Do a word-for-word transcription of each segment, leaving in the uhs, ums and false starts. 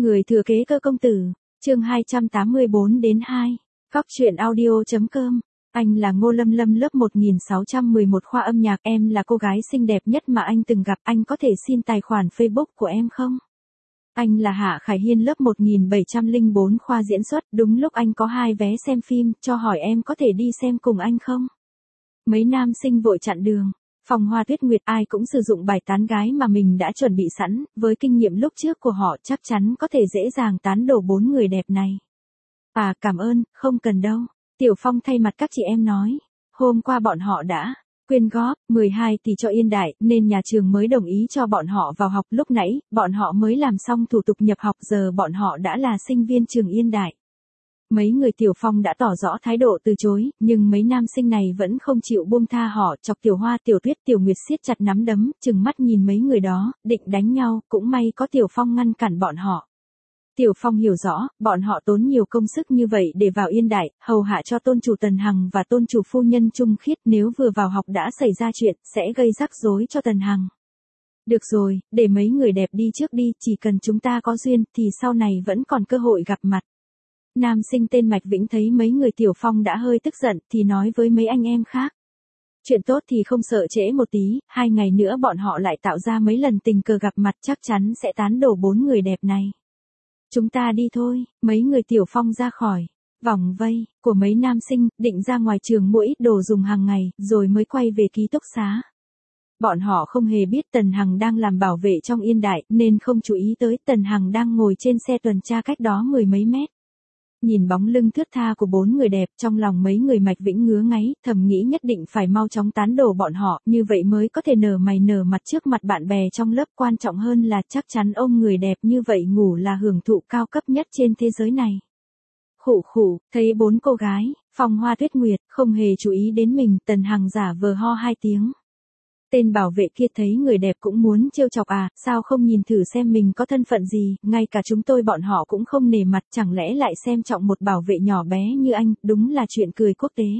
Người thừa kế cơ công tử, chương hai trăm tám mươi bốn đến hai. Góc truyện audio.com. Anh là Ngô Lâm Lâm lớp một nghìn sáu trăm mười một khoa âm nhạc, em là cô gái xinh đẹp nhất mà anh từng gặp, anh có thể xin tài khoản Facebook của em không? Anh là Hạ Khải Hiên lớp một nghìn bảy trăm lẻ bốn khoa diễn xuất, đúng lúc anh có hai vé xem phim, cho hỏi em có thể đi xem cùng anh không? Mấy nam sinh vội chặn đường. Phòng Hoa Tuyết Nguyệt ai cũng sử dụng bài tán gái mà mình đã chuẩn bị sẵn, với kinh nghiệm lúc trước của họ chắc chắn có thể dễ dàng tán đổ bốn người đẹp này. À cảm ơn, không cần đâu. Tiểu Phong thay mặt các chị em nói. Hôm qua bọn họ đã quyên góp mười hai tỷ cho Yên Đại, nên nhà trường mới đồng ý cho bọn họ vào học. Lúc nãy, bọn họ mới làm xong thủ tục nhập học, giờ bọn họ đã là sinh viên trường Yên Đại. Mấy người Tiểu Phong đã tỏ rõ thái độ từ chối, nhưng mấy nam sinh này vẫn không chịu buông tha họ, chọc Tiểu Hoa, Tiểu Tuyết, Tiểu Nguyệt siết chặt nắm đấm, chừng mắt nhìn mấy người đó, định đánh nhau, cũng may có Tiểu Phong ngăn cản bọn họ. Tiểu Phong hiểu rõ, bọn họ tốn nhiều công sức như vậy để vào Yên Đại, hầu hạ cho tôn chủ Tần Hằng và tôn chủ phu nhân Trung Khiết, nếu vừa vào học đã xảy ra chuyện, sẽ gây rắc rối cho Tần Hằng. Được rồi, để mấy người đẹp đi trước đi, chỉ cần chúng ta có duyên, thì sau này vẫn còn cơ hội gặp mặt. Nam sinh tên Mạch Vĩnh thấy mấy người Tiểu Phong đã hơi tức giận, thì nói với mấy anh em khác. Chuyện tốt thì không sợ trễ một tí, hai ngày nữa bọn họ lại tạo ra mấy lần tình cờ gặp mặt, chắc chắn sẽ tán đổ bốn người đẹp này. Chúng ta đi thôi, mấy người Tiểu Phong ra khỏi vòng vây của mấy nam sinh, định ra ngoài trường mua ít đồ dùng hàng ngày, rồi mới quay về ký túc xá. Bọn họ không hề biết Tần Hằng đang làm bảo vệ trong Yên Đại, nên không chú ý tới Tần Hằng đang ngồi trên xe tuần tra cách đó mười mấy mét. Nhìn bóng lưng thướt tha của bốn người đẹp, trong lòng mấy người Mạch Vĩnh ngứa ngáy, thầm nghĩ nhất định phải mau chóng tán đổ bọn họ, như vậy mới có thể nở mày nở mặt trước mặt bạn bè trong lớp, quan trọng hơn là chắc chắn ôm người đẹp như vậy ngủ là hưởng thụ cao cấp nhất trên thế giới này. Khụ khụ, thấy bốn cô gái, Phòng Hoa Tuyết Nguyệt, không hề chú ý đến mình, Tần Hằng giả vờ ho hai tiếng. Tên bảo vệ kia thấy người đẹp cũng muốn trêu chọc à, sao không nhìn thử xem mình có thân phận gì, ngay cả chúng tôi bọn họ cũng không nể mặt, chẳng lẽ lại xem trọng một bảo vệ nhỏ bé như anh, đúng là chuyện cười quốc tế.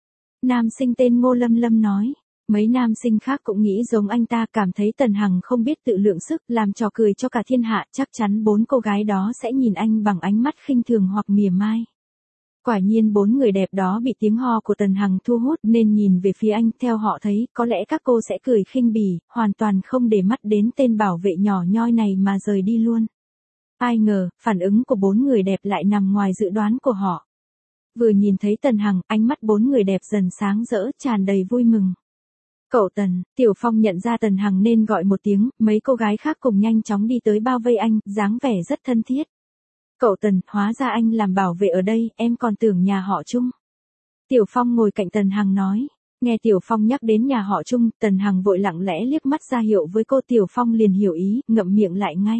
Nam sinh tên Ngô Lâm Lâm nói, mấy nam sinh khác cũng nghĩ giống anh ta, cảm thấy Tần Hằng không biết tự lượng sức, làm trò cười cho cả thiên hạ, chắc chắn bốn cô gái đó sẽ nhìn anh bằng ánh mắt khinh thường hoặc mỉa mai. Quả nhiên bốn người đẹp đó bị tiếng ho của Tần Hằng thu hút nên nhìn về phía anh, theo họ thấy, có lẽ các cô sẽ cười khinh bỉ, hoàn toàn không để mắt đến tên bảo vệ nhỏ nhoi này mà rời đi luôn. Ai ngờ, phản ứng của bốn người đẹp lại nằm ngoài dự đoán của họ. Vừa nhìn thấy Tần Hằng, ánh mắt bốn người đẹp dần sáng rỡ, tràn đầy vui mừng. Cậu Tần, Tiểu Phong nhận ra Tần Hằng nên gọi một tiếng, mấy cô gái khác cùng nhanh chóng đi tới bao vây anh, dáng vẻ rất thân thiết. Cậu Tần, hóa ra anh làm bảo vệ ở đây, em còn tưởng nhà họ Trung. Tiểu Phong ngồi cạnh Tần Hằng nói. Nghe Tiểu Phong nhắc đến nhà họ Trung, Tần Hằng vội lặng lẽ liếc mắt ra hiệu với cô, Tiểu Phong liền hiểu ý, ngậm miệng lại ngay.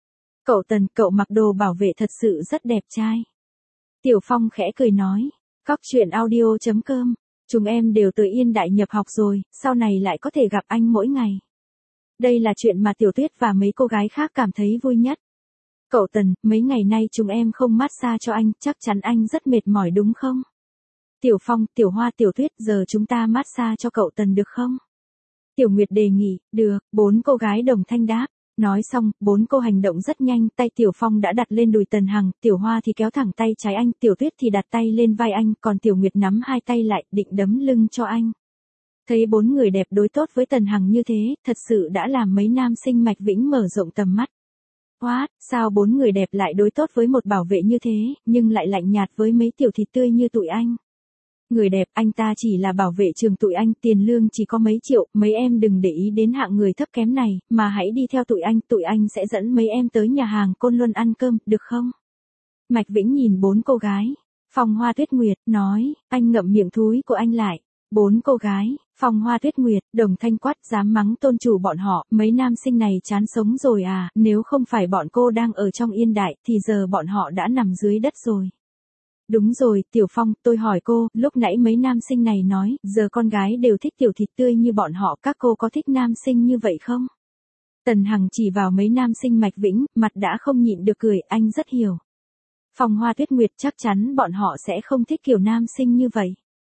Cậu Tần, cậu mặc đồ bảo vệ thật sự rất đẹp trai. Tiểu Phong khẽ cười nói. Góc truyện audio.com. Chúng em đều tới Yên Đại nhập học rồi, sau này lại có thể gặp anh mỗi ngày. Đây là chuyện mà Tiểu Tuyết và mấy cô gái khác cảm thấy vui nhất. Cậu Tần, mấy ngày nay chúng em không massage cho anh, chắc chắn anh rất mệt mỏi đúng không? Tiểu Phong, Tiểu Hoa, Tiểu Tuyết, giờ chúng ta massage cho cậu Tần được không? Tiểu Nguyệt đề nghị, được, bốn cô gái đồng thanh đáp. Nói xong, bốn cô hành động rất nhanh, tay Tiểu Phong đã đặt lên đùi Tần Hằng, Tiểu Hoa thì kéo thẳng tay trái anh, Tiểu Tuyết thì đặt tay lên vai anh, còn Tiểu Nguyệt nắm hai tay lại, định đấm lưng cho anh. Thấy bốn người đẹp đối tốt với Tần Hằng như thế, thật sự đã làm mấy nam sinh Mạch Vĩnh mở rộng tầm mắt. What, sao bốn người đẹp lại đối tốt với một bảo vệ như thế, nhưng lại lạnh nhạt với mấy tiểu thịt tươi như tụi anh? Người đẹp, anh ta chỉ là bảo vệ trường tụi anh, tiền lương chỉ có mấy triệu, mấy em đừng để ý đến hạng người thấp kém này, mà hãy đi theo tụi anh, tụi anh sẽ dẫn mấy em tới nhà hàng Côn Luân ăn cơm, được không? Mạch Vĩnh nhìn bốn cô gái. Phòng Hoa Tuyết Nguyệt, nói, anh ngậm miệng thúi của anh lại. Bốn cô gái, Phòng Hoa Tuyết Nguyệt, đồng thanh quát, dám mắng tôn chủ bọn họ, mấy nam sinh này chán sống rồi à, nếu không phải bọn cô đang ở trong Yên Đại, thì giờ bọn họ đã nằm dưới đất rồi. Đúng rồi, Tiểu Phong, tôi hỏi cô, lúc nãy mấy nam sinh này nói, giờ con gái đều thích tiểu thịt tươi như bọn họ, các cô có thích nam sinh như vậy không? Tần Hằng chỉ vào mấy nam sinh Mạch Vĩnh, mặt đã không nhịn được cười, anh rất hiểu. Phòng Hoa Tuyết Nguyệt, chắc chắn bọn họ sẽ không thích kiểu nam sinh như vậy.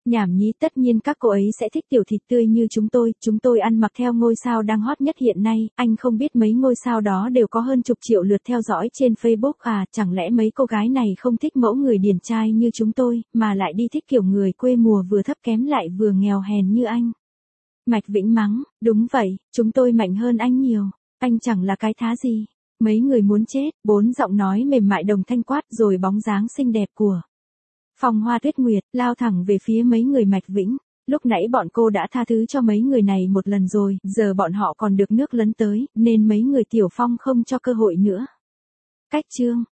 Nhảm nhí, tất nhiên các cô ấy sẽ thích tiểu thịt tươi như chúng tôi, chúng tôi ăn mặc theo ngôi sao đang hot nhất hiện nay, anh không biết mấy ngôi sao đó đều có hơn chục triệu lượt theo dõi trên Facebook à, chẳng lẽ mấy cô gái này không thích mẫu người điển trai như chúng tôi, mà lại đi thích kiểu người quê mùa vừa thấp kém lại vừa nghèo hèn như anh. Mạch Vĩnh mắng, đúng vậy, chúng tôi mạnh hơn anh nhiều, anh chẳng là cái thá gì. Mấy người muốn chết, bốn giọng nói mềm mại đồng thanh quát rồi bóng dáng xinh đẹp của Phong Hoa Tuyết Nguyệt lao thẳng về phía mấy người Mạch Vĩnh. Lúc nãy bọn cô đã tha thứ cho mấy người này một lần rồi, giờ bọn họ còn được nước lấn tới, nên mấy người Tiểu Phong không cho cơ hội nữa. Cách chương